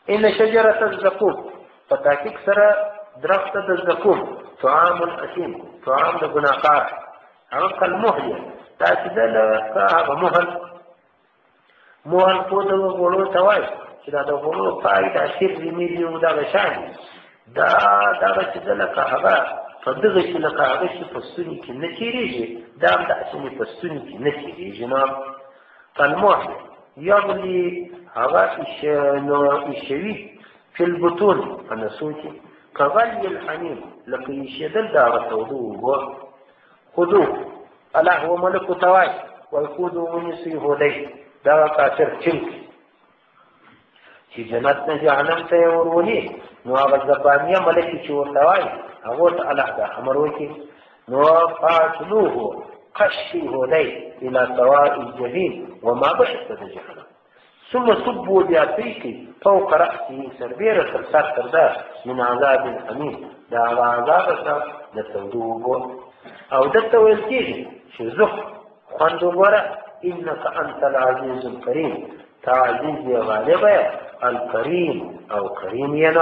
ان شجرة الزقوم په تحقیق سره درخت د زقوم طعام الاثیم طعام د ګناهکار هغه کالمهل دا چې د هغه مهل خو د غوړو ته وایي چې دا د غوړو پای د شیر ریمیږي او دغه شان دا دغه چې د لکه هغه په دغه چې لکه هغه چې په ستوني کې نه تېرېږي دا هم داسې په ستوني کې نه تېرېږي نو کالمهل یغلي هغه ایشوي فی البطون په نسو کې کغلی الحمیم لکه ایشېدل د هغه تودو اوبو خودو الله هو ملکو ته وایي والخودو ونیسئ هودی دغه کافر چلک چې جنت نه جهنم ته یې ورولي نو هغه زبانیه ملکې چې ورته وایي هغو ته الله دا امر وکړي نو فاعتلوه قشفي هودی الى سواء الجحیم وما بشت د جهنم ثم صبوا بياتيك فوق رأسه سربيرة سر ده من عذاب الحميم ده على عذاب سر ده تودوبه او ده تويلتيه شزخ خندوبرة إنك أنت العزيز الكريم تعزيز يا غالبا الكريم او كريم ينا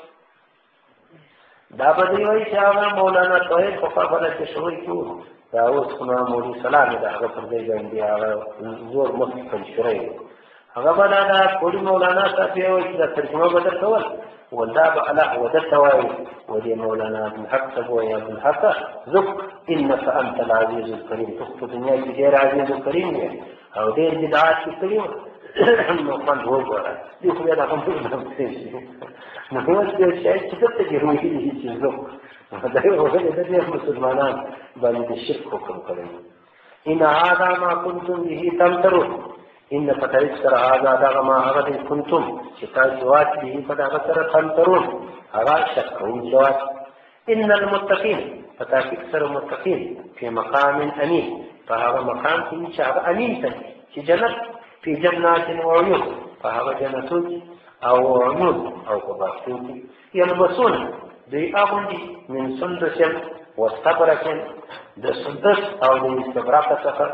دا بدي وي شاوه مولانا توحید په خپل تشوي کیو دا اوس خو مولوی سلام دا هغه پر دې باندې هغه زور مخکې شروع هغه بنا دا کوړي مولانا صاحب او چې دا ترجمه بدل کول ودا به الله ودته وای ودي مولانا ابن حق ابو يا ابن حق ذك انك انت العزيز الكريم تخطو دنیا کې ډېر عزيز الكريم او ډېر بدعات کوي نو څنګه وګوره دې خو دا کوم څه نو هو چې چې څه ته جوړې دي چې زه دا یو هغه د مسلمانان باندې شرک حکم کوي ان هذا ما كنتم به تمترون ان فتحت سر هذا دغه ما هغه كنتم شکایت جواب به فدغه سره تمترون هغه شکون جواب ان المتقين فتحت سر متقين في مقام امين فهذا مقام کې چې هغه امین ته چې جنت في جنات وعيون فهذا جنتوت او عيون او قباطوت يلبسون دي اغندي من سندس واستبرق د سندس او د استبرق څخه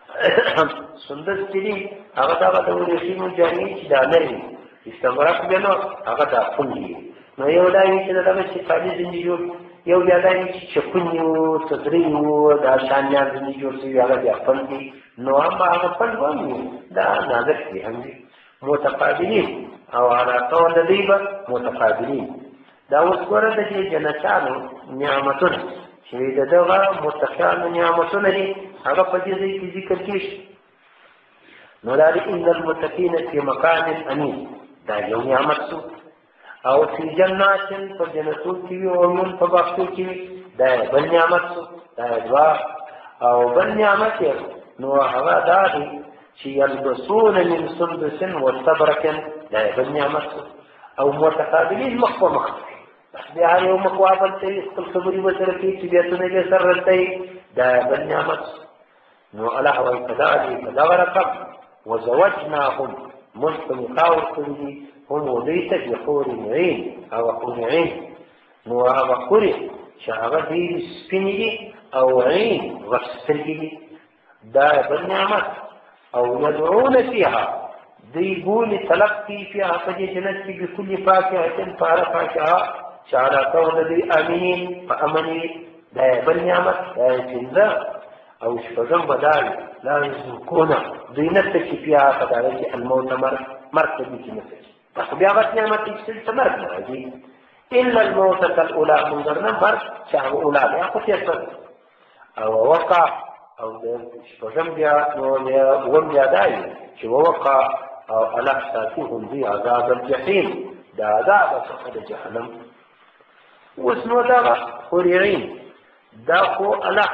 سندس چې هغه دا د ورېښمو جامې چې دا لري استبرق بنو هغه دا پونډي نو یو دا چې دا چې خالي زنجیر یو بیا دا چې چپنیو تدریو دا شانیا زنجیر چې هغه بیا پونډي نو هغه پند وایي دا نازک دي هم متقابلین او علاقه د دې به متقابلین دا اوس ګوره د دې جنتانو نعمتونه چې دغه متقینو نعمتونه دي هغه په دې ځای کې ذکر کیږي نو دا ان المتقین فی مکان امین دا یو نعمت سو او فی جنات په جنتو کې او من په باغچو کې دا بل نعمت سو دا دوا او بل نعمت نو هغه دا دی چې یلبسون من سندس واستبرق دا بل نعمت او متقابلین مخ په مخ بیا یو مقابل ته خپل خبرې وسره کوي چې بیا څنګه یې سره رته دا بل نعمت نو الله او کذالک لغرقم وزوجناهم مستمقاور کړي هم ودیت بحور عین او حور عین نو هغه خوري چې هغه دې سپینې او عین غسرګي دا بل نعمت او يدعون فيها دي بول تلقي فيها فجي جنت بكل فاكهة فاكهة شعر كون دي امين فامني دا بل نعمت دا جنزة او شفقن بدال لا يزنكونا دي نفسك فيها فدارك الموت مرتبي في نفسك فبيابت نعمت يكسل تمرك دي إلا الموتة الأولى منظرنا مرد شعر أولى لا قد يسر او وقع او د شپږم بیا وم بیا دای چې ووقع او الله ساتيهم دي عذاب الجحيم دا عذاب څخه د جهنم واسنو دا خوريين دا خو الله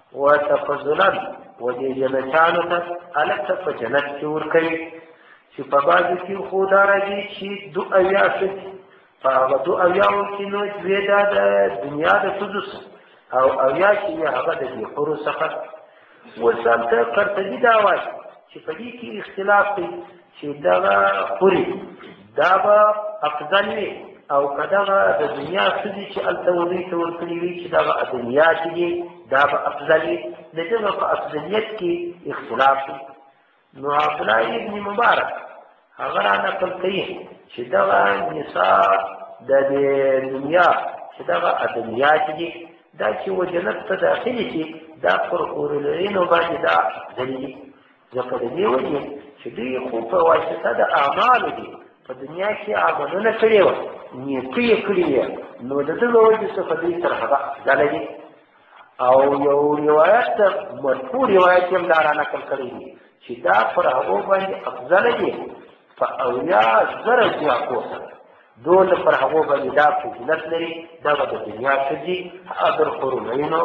وتفضلا ودي جنتانو ته الله ته جنت جوړ کړي چې په باندې کې خو دا راځي چې دعا شي هغه دعا یو کې نو زیاده د دنیا د سدس او اویا چې هغه د حور څخه وسلته قرطبي دا وایي چې په دې کې اختلاف دی چې دا خوري دا به افضل وي او کداغه د دنیا څخه چې التوضی تور کړی وي چې دا دنیا چې دا به افضل وي دغه په افضلیت کې اختلاف دی نو عبد الله ابن مبارک هغه را نقل کوي چې دغه نصاب د دنیا چې دغه ادمیات دي دا چې و جنت ته داخلي شي دا پر حورالعینو باندې دا ځلي ځکه د دې وجې چې دوی خو په واسطه د اعمالو دي په دنیا کې عملونه کړي وو نیکۍ یې کړي وي نو د دغه وجې څخه دوی تر هغه افضله دي او یو روایت مرفوع روایت هم دا را نقل کړی دي چې دا پر هغو باندې افضله دي په 80,000 ضعفو سره دول پر هغو باندې دا فضیلت لري دغه د دنیا ښځې حاضر حورالعینو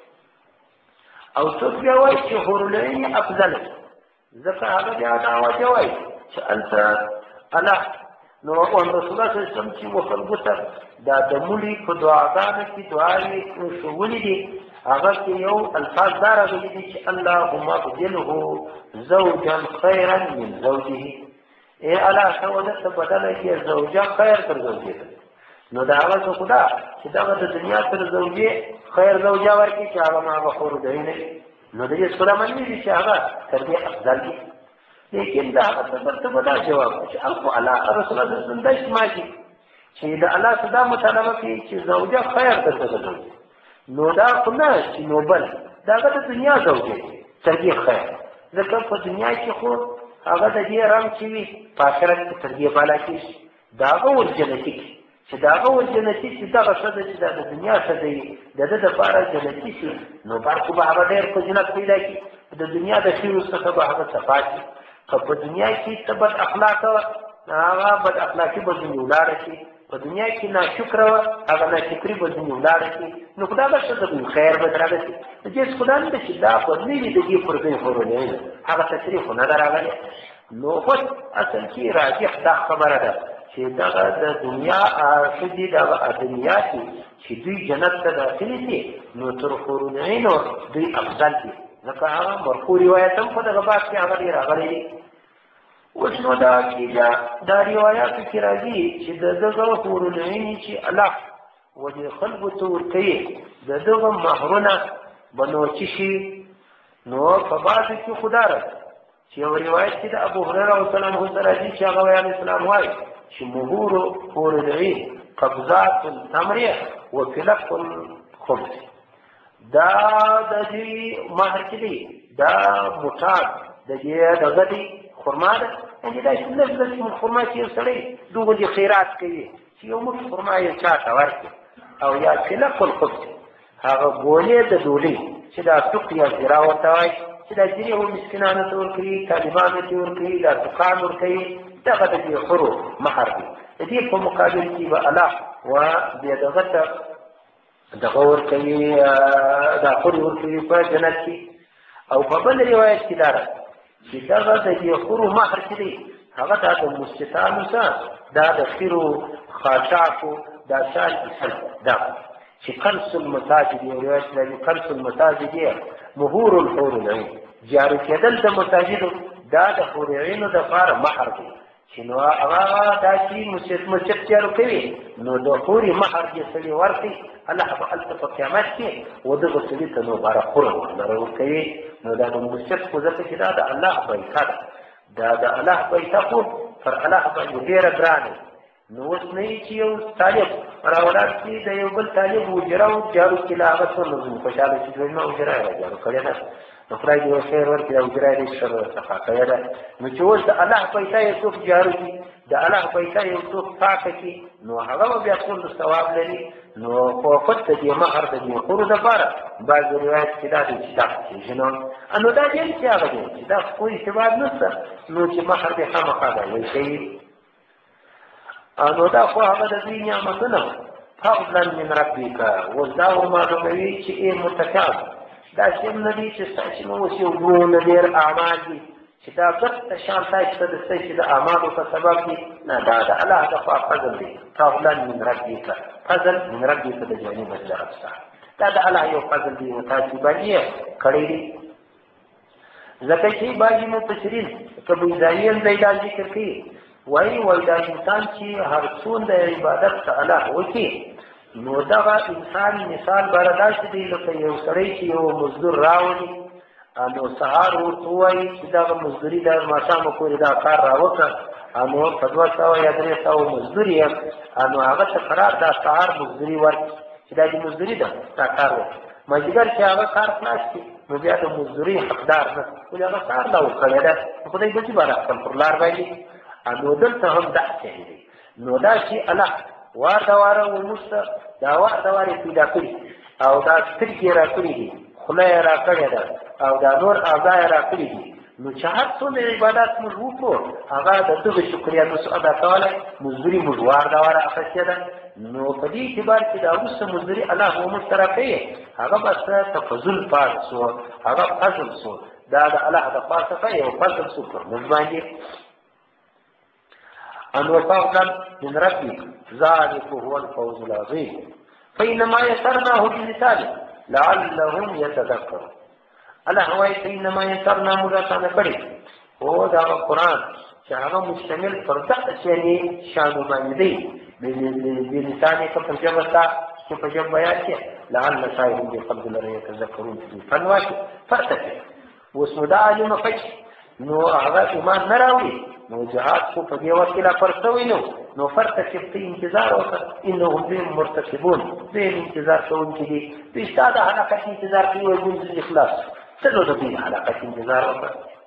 او څوک بیا وایي چې حورالعین افضله دي ځکه هغه بیا دا وجه وایي چې هلته الله نو رسول الله صلی الله علیه وسلم چې و خلکو ته دا د مړي په دعاګانو کې دعاوې ښوولي دي هغه کې یو الفاظ دا راغلي دي چې اللهم ابدله زوجا خیرا من زوجه ای الله ته ودته بدله کې زوجه خیر تر زوجې نو دا هغه څه خدا چې دغه د دنیا تر زوجې خیر زوجه ورکړي چې هغه ما غفور دی نه نو د دې سره معنی دي چې هغه تر دې افضل دي لیکن دا هغه څه بدا جواب چې الف الله رسول الله صلی الله علیه وسلم دایي چې د الله صدا مطالبه کوي چې زوجه خیر تر زوجې نو دا خو نه چې نو بل دا د دنیا زوجې تر دې خیر ځکه په دنیا کې خو هغه د دې رنګ چې وي په آخرت کې تر دې بالا کېږي دا هغه ور جنتي چې دا هغه ور جنتي چې دغه ښځه چې دا د دنیا ښځه وي د ده دپاره جنتي شي نو برخو به هغه ډېر فضیلت پیدا کړي د دنیا د خیرو څخه به هغه صفا کړي که په دنیا کې ته بد اخلاقه هغه بد اخلاقي به ځینې ولاړه شي په دنیا کې ناشکره وه هغه ناشکري به ځینې ولاړه شي نو خو دا به ښځه به خیر به رارسي د دې خدا نه ده چې دا بدلې وي د دې پر ځای حورالعین هغه تصریح خو نه ده راغلی نو خو اصل کې راجح دا خبره ده چې دغه د دنیا ښځې دغه ادمیات دي چې دوی جنت ته داخلي دي نو تر حورالعینو دوی افضل دي ځکه هغه مرفوع روایت هم په دغه باب کې هغه ډېر راغلی دي اوس نو دا روایاتو کې راځي چې د دغه حورالعین چې الله ولې خلکو ته ورکوي د دغه مهرونه به نو څه شي نو په بعضو کې خو دا راځي چې یو روایت کې د ابو هریره رضی الله عنه سره راځي چې هغه علیه السلام وایي چې مهور حورالعین قبضات التمر وفلق الخبز دا د دې مهر کې دی دا موټان د دې دغه دی خرما ده یعنې دا چې لږ لږ خرما چې یو سړی دوغلي خیرات کوي چې یو موټ خرما یې چا ته ورکړي او یا فلق الخبز هغه ګولې د ډوډۍ چې دا سوق یا زیرا ورته وایي چې دا زیرې هم مسکینانو ته ورکوي طالبانو ته ورکوي دا سوقان ورکوي دغه د دې خرو مهر دی د دې په مقابل کې به الله و بیا دغه ته دغه ورکوي دا خورې ورکوي په جنت کې او په بل روایت کې دا راځي چې دغه د دې خورو مهر چې دی هغه دا د مسجدانو سره دا د خیرو خاشاکو دا شان دا چې قرص المساجد یو روایت لري قرص المساجد مهور الحورالعین جارو کېدل د مساجدو دا د حورالعینو دپاره مهر دی چې نو هغه دا چې مسجد جارو کوي نو د حورې مهر دې سړي ورکړي الله به هلته په قیامت کې و دغه سړي ته نو باره خوره ورکوي نو دا د مسجد خو ځکه چې دا د الله بیته ده دا د الله بیته خو پر الله باندې ډېره ګرانه نو اوس نه چې یو طالب راولاړ شي د یو بل طالب اجره او جارو کې له هغه څه نو خوشحاله شي چې ما اجره یې جارو کړې ده نو خدای دې یو خیر ورکړي او اجره یې سره څخه کړې ده نو چې اوس د الله بیته یې څوک جارو کړي د الله بیته یې څوک پاکه کړي نو هغه به بیا ټول ثواب لري نو خو فقط د دې مهر د دې خورو دپاره بعض روایت کې دا دی چې دا کېږي نو دا دې چې هغه دی چې دا خو اعتبار نشته نو چې مهر دې خامخا دی وایي کوي نو دا خو هغه د دوی نعمتونه فضلا من ربک اوس دا ورمعلوموي چې ای متکام دا چې هم نه دي چې ستاسې نو اوس یو دونه ډېر اعمال دي چې دا ګټه شان تاسو ته د ستاسې د اعمالو په سبب دي نه دا د الله د خوا فضل دی فضلا من ربک فضل من ربک د جانب الرب څخه دا د الله یو فضل دی او تاسو باندې یې کړی دی ځکه چې بعضې مفسرین که بویدایین دی دا ذکر کوي وایي دا انسان چې هر څومره د عبادت تعالی وکړي نو دغه انسان مثال باره داسې دی لکه یو سړی چې یو مزدور راوړي نو سهار ورته ووایي چې دغه مزدوري د ماښامه پورې دا کار راوکړه نو په 200 یا 300 مزدوري یم نو هغه ته قرار دا سهار مزدوري ورکړي چې دا د مزدوري ده دا کار وکړي مازدیګر چې هغه کار خلاص کړي نو بیا د مزدوري حقدار نه ولې هغه کار لا وکړی ده خدای به دې باندې خپل پر لار باندې نو دلته هم داسې دی نو دا چې الله وار دا واره وموږ دا وار دا واره پیدا کړي او دا سترګې را کړي دي خوله یې را کړې ده او دا نور اعضا یې را کړي دي نو چې هر څومره عبادت موږ وکړو هغه د دغه شکریا نو ادا کولی مزدوري موږ وار دا واره اخیستې ده نو په دې اعتبار کې دا وروسته مزدوري الله به موږ سره کوي هغه به څه تفضل پات شو هغه فضل شو دا د الله د پاسه کوي او فضل شو پر موږ باندې ان وفضل من ربك ذلك هو الفوز العظيم فإنما يسرناه بلسانه لعلهم يتذكرون الله هوای فإنما يسرنا مذاکره کړي او دا قرآن چې هغه مشتمل پر دغه شی شان باندې دی بلسانه په جمع تا چې په جمع بیان کې لعل شاهد بقلب لري يتذكرون في فنواش فرتك وسودا علم فش نو هغه ایمان نه راوړي نو جهاد خو په دې وخت کې لا فرڅوي نو فرتکب ته انتظار وکړه انهم بهم مرتکبون دې انتظار کوونکي دي د استاد حلقه انتظار کوي او د اخلاص څه نو د دې حلقه انتظار وکړه